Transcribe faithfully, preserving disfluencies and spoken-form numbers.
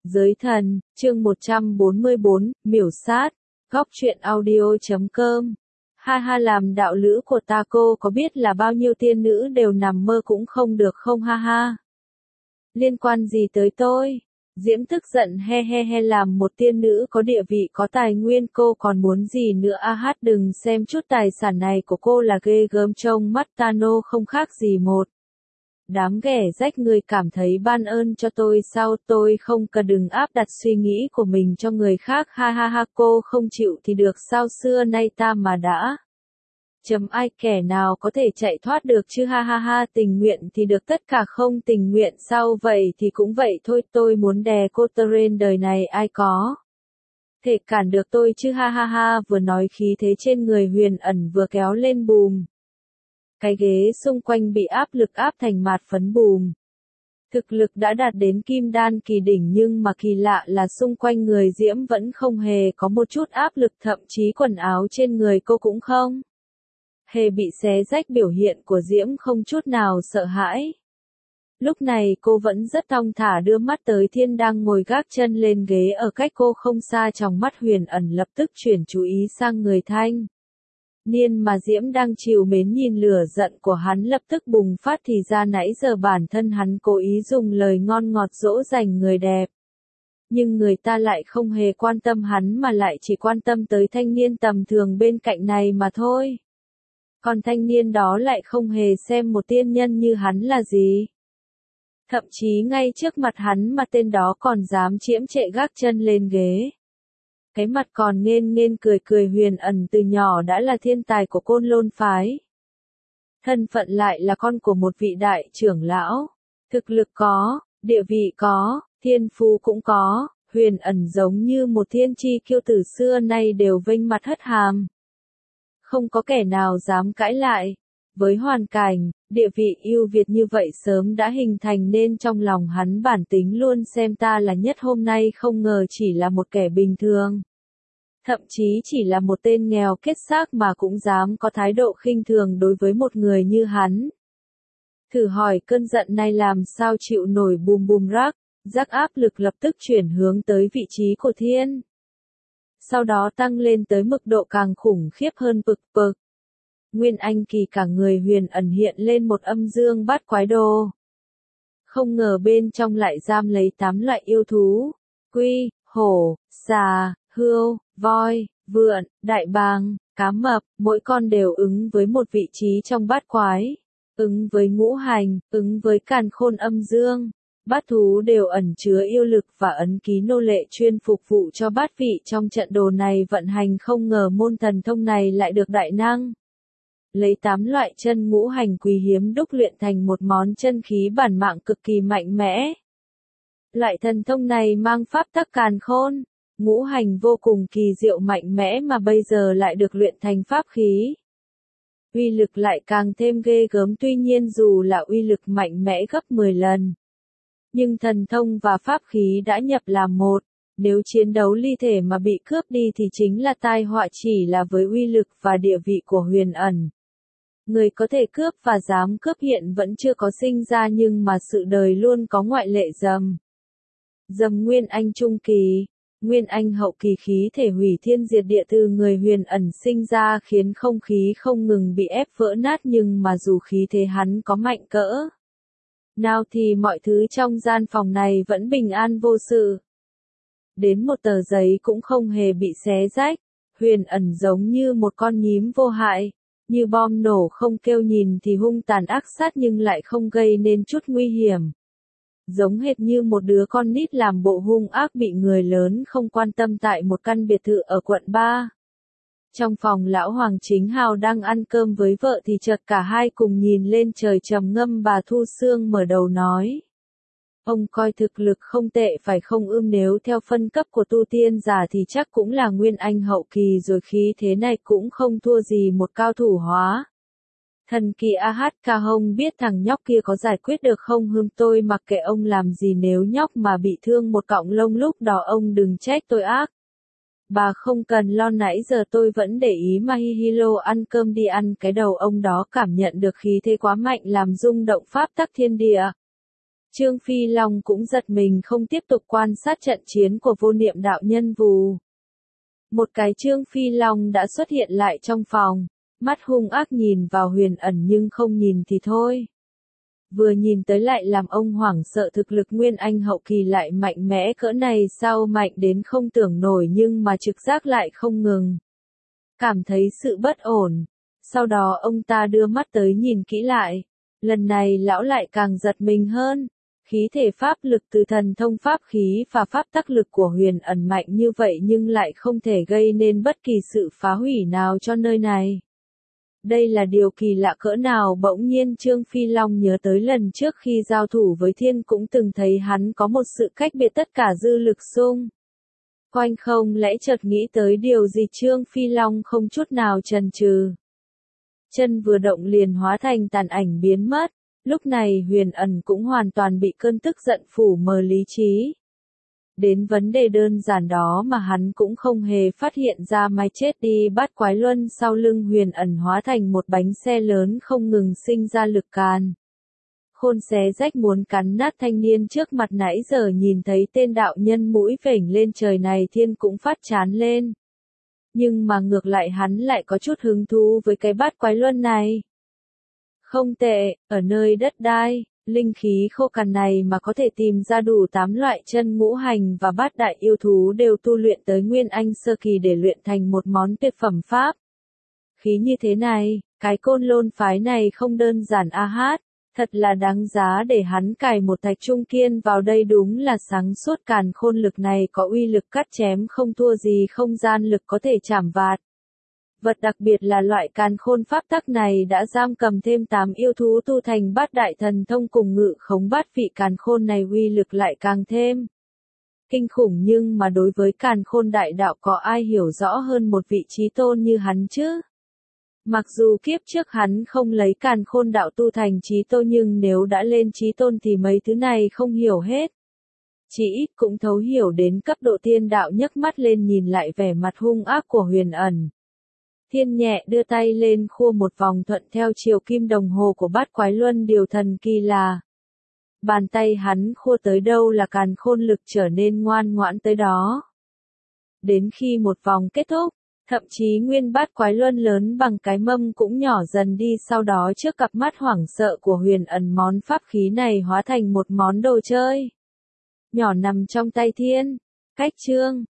Giới thần, chương một trăm bốn mươi bốn, miểu sát, góc truyện audio.com. Ha ha, làm đạo lữ của ta cô có biết là bao nhiêu tiên nữ đều nằm mơ cũng không được không ha ha. Liên quan gì tới tôi? Diễm tức giận he he he, làm một tiên nữ có địa vị có tài nguyên cô còn muốn gì nữa a hát, đừng xem chút tài sản này của cô là ghê gớm, trông mắt Tano không khác gì một đám ghẻ rách, người cảm thấy ban ơn cho tôi sao? Tôi không cần, đừng áp đặt suy nghĩ của mình cho người khác, ha ha ha. Cô không chịu thì được sao, xưa nay ta mà đã chấm ai kẻ nào có thể chạy thoát được chứ, ha ha ha. Tình nguyện thì được tất cả, không tình nguyện sao? Vậy thì cũng vậy thôi, tôi muốn đè cô trên đời này ai có thể cản được tôi chứ, ha ha ha. Vừa nói khí thế trên người Huyền Ẩn vừa kéo lên bùm. Cái ghế xung quanh bị áp lực áp thành mạt phấn bùm. Thực lực đã đạt đến kim đan kỳ đỉnh, nhưng mà kỳ lạ là xung quanh người Diễm vẫn không hề có một chút áp lực, thậm chí quần áo trên người cô cũng không hề bị xé rách, biểu hiện của Diễm không chút nào sợ hãi. Lúc này cô vẫn rất thong thả đưa mắt tới Thiên đang ngồi gác chân lên ghế ở cách cô không xa, trong mắt Huyền Ẩn lập tức chuyển chú ý sang người thanh niên mà Diễm đang trìu mến, nhìn lửa giận của hắn lập tức bùng phát, thì ra nãy giờ bản thân hắn cố ý dùng lời ngon ngọt dỗ dành người đẹp. Nhưng người ta lại không hề quan tâm hắn mà lại chỉ quan tâm tới thanh niên tầm thường bên cạnh này mà thôi. Còn thanh niên đó lại không hề xem một tiên nhân như hắn là gì. Thậm chí ngay trước mặt hắn mà tên đó còn dám chiếm trệ gác chân lên ghế. Cái mặt còn nghênh nghênh cười cười. Huyền Ẩn từ nhỏ đã là thiên tài của Côn Lôn phái. Thân phận lại là con của một vị đại trưởng lão. Thực lực có, địa vị có, thiên phú cũng có. Huyền Ẩn giống như một thiên chi kiêu, từ xưa nay đều vênh mặt hất hàm. Không có kẻ nào dám cãi lại. Với hoàn cảnh, địa vị ưu việt như vậy sớm đã hình thành nên trong lòng hắn bản tính luôn xem ta là nhất, hôm nay không ngờ chỉ là một kẻ bình thường. Thậm chí chỉ là một tên nghèo kết xác mà cũng dám có thái độ khinh thường đối với một người như hắn. Thử hỏi cơn giận này làm sao chịu nổi, bùm bùm rắc, rắc áp lực lập tức chuyển hướng tới vị trí của Thiên. Sau đó tăng lên tới mức độ càng khủng khiếp hơn, bực bực. Nguyên Anh kỳ cả người Huyền Ẩn hiện lên một âm dương bát quái đồ. Không ngờ bên trong lại giam lấy tám loại yêu thú: quy, hổ, xà, hươu, voi, vượn, đại bàng, cá mập, mỗi con đều ứng với một vị trí trong bát quái, ứng với ngũ hành, ứng với càn khôn âm dương. Bát thú đều ẩn chứa yêu lực và ấn ký nô lệ chuyên phục vụ cho bát vị trong trận đồ này vận hành. Không ngờ môn thần thông này lại được đại năng lấy tám loại chân ngũ hành quý hiếm đúc luyện thành một món chân khí bản mạng cực kỳ mạnh mẽ. Loại thần thông này mang pháp tắc càn khôn, ngũ hành vô cùng kỳ diệu mạnh mẽ, mà bây giờ lại được luyện thành pháp khí. Uy lực lại càng thêm ghê gớm, tuy nhiên dù là uy lực mạnh mẽ gấp mười lần. Nhưng thần thông và pháp khí đã nhập làm một, nếu chiến đấu ly thể mà bị cướp đi thì chính là tai họa. Chỉ là với uy lực và địa vị của Huyền Ẩn, người có thể cướp và dám cướp hiện vẫn chưa có sinh ra, nhưng mà sự đời luôn có ngoại lệ. Dầm dầm Nguyên Anh trung kỳ, Nguyên Anh hậu kỳ, khí thể hủy thiên diệt địa từ người Huyền Ẩn sinh ra khiến không khí không ngừng bị ép vỡ nát, nhưng mà dù khí thế hắn có mạnh cỡ nào thì mọi thứ trong gian phòng này vẫn bình an vô sự. Đến một tờ giấy cũng không hề bị xé rách. Huyền Ẩn giống như một con nhím vô hại, như bom nổ không kêu, nhìn thì hung tàn ác sát nhưng lại không gây nên chút nguy hiểm. Giống hệt như một đứa con nít làm bộ hung ác bị người lớn không quan tâm tại một căn biệt thự ở quận ba. Trong phòng lão Hoàng Chính Hào đang ăn cơm với vợ thì chợt cả hai cùng nhìn lên trời trầm ngâm. Bà Thu Sương mở đầu nói: ông coi thực lực không tệ phải không ưm, nếu theo phân cấp của tu tiên giả thì chắc cũng là Nguyên Anh hậu kỳ rồi, khí thế này cũng không thua gì một cao thủ hóa thần kỳ. A hát ca hông biết thằng nhóc kia có giải quyết được không hưm, tôi mặc kệ ông làm gì, nếu nhóc mà bị thương một cọng lông lúc đó ông đừng trách tôi ác. Bà không cần lo, nãy giờ tôi vẫn để ý mà. Hi hi lô, ăn cơm đi, ăn cái đầu ông đó. Cảm nhận được khí thế quá mạnh làm rung động pháp tắc thiên địa. Trương Phi Long cũng giật mình không tiếp tục quan sát trận chiến của vô niệm đạo nhân vù. Một cái Trương Phi Long đã xuất hiện lại trong phòng, mắt hung ác nhìn vào Huyền Ẩn nhưng không nhìn thì thôi. Vừa nhìn tới lại làm ông hoảng sợ, thực lực Nguyên Anh hậu kỳ lại mạnh mẽ cỡ này, sao mạnh đến không tưởng nổi, nhưng mà trực giác lại không ngừng. Cảm thấy sự bất ổn. Sau đó ông ta đưa mắt tới nhìn kỹ lại. Lần này lão lại càng giật mình hơn. Khí thể pháp lực từ thần thông pháp khí và pháp tắc lực của Huyền Ẩn mạnh như vậy nhưng lại không thể gây nên bất kỳ sự phá hủy nào cho nơi này. Đây là điều kỳ lạ cỡ nào. Bỗng nhiên Trương Phi Long nhớ tới lần trước khi giao thủ với Thiên cũng từng thấy hắn có một sự cách biệt tất cả dư lực xung quanh, không lẽ chợt nghĩ tới điều gì. Trương Phi Long không chút nào chần chừ. Chân vừa động liền hóa thành tàn ảnh biến mất. Lúc này Huyền Ẩn cũng hoàn toàn bị cơn tức giận phủ mờ lý trí. Đến vấn đề đơn giản đó mà hắn cũng không hề phát hiện ra. Mai chết đi. Bát quái luân sau lưng Huyền Ẩn hóa thành một bánh xe lớn không ngừng sinh ra lực càn khôn xé rách muốn cắn nát thanh niên trước mặt. Nãy giờ nhìn thấy tên đạo nhân mũi vểnh lên trời này, Thiên cũng phát chán lên. Nhưng mà ngược lại hắn lại có chút hứng thú với cái bát quái luân này. Không tệ, ở nơi đất đai, linh khí khô cằn này mà có thể tìm ra đủ tám loại chân ngũ hành và bát đại yêu thú đều tu luyện tới Nguyên Anh sơ kỳ để luyện thành một món tuyệt phẩm pháp khí như thế này, cái Côn Lôn phái này không đơn giản a hát, thật là đáng giá để hắn cài một thạch trung kiên vào đây. Đúng là sáng suốt, càn khôn lực này có uy lực cắt chém không thua gì không gian lực có thể chảm vạt. Vật đặc biệt là loại càn khôn pháp tắc này đã giam cầm thêm tám yêu thú tu thành bát đại thần thông cùng ngự khống bát vị càn khôn này, uy lực lại càng thêm kinh khủng. Nhưng mà đối với càn khôn đại đạo có ai hiểu rõ hơn một vị chí tôn như hắn chứ? Mặc dù kiếp trước hắn không lấy càn khôn đạo tu thành chí tôn, nhưng nếu đã lên chí tôn thì mấy thứ này không hiểu hết. Chỉ ít cũng thấu hiểu đến cấp độ tiên đạo. Nhấc mắt lên nhìn lại vẻ mặt hung ác của Huyền Ẩn. Thiên nhẹ đưa tay lên khua một vòng thuận theo chiều kim đồng hồ của bát quái luân. Điều thần kỳ là bàn tay hắn khua tới đâu là càn khôn lực trở nên ngoan ngoãn tới đó. Đến khi một vòng kết thúc, thậm chí nguyên bát quái luân lớn bằng cái mâm cũng nhỏ dần đi. Sau đó trước cặp mắt hoảng sợ của Huyền Ẩn, món pháp khí này hóa thành một món đồ chơi nhỏ nằm trong tay Thiên. Cách chương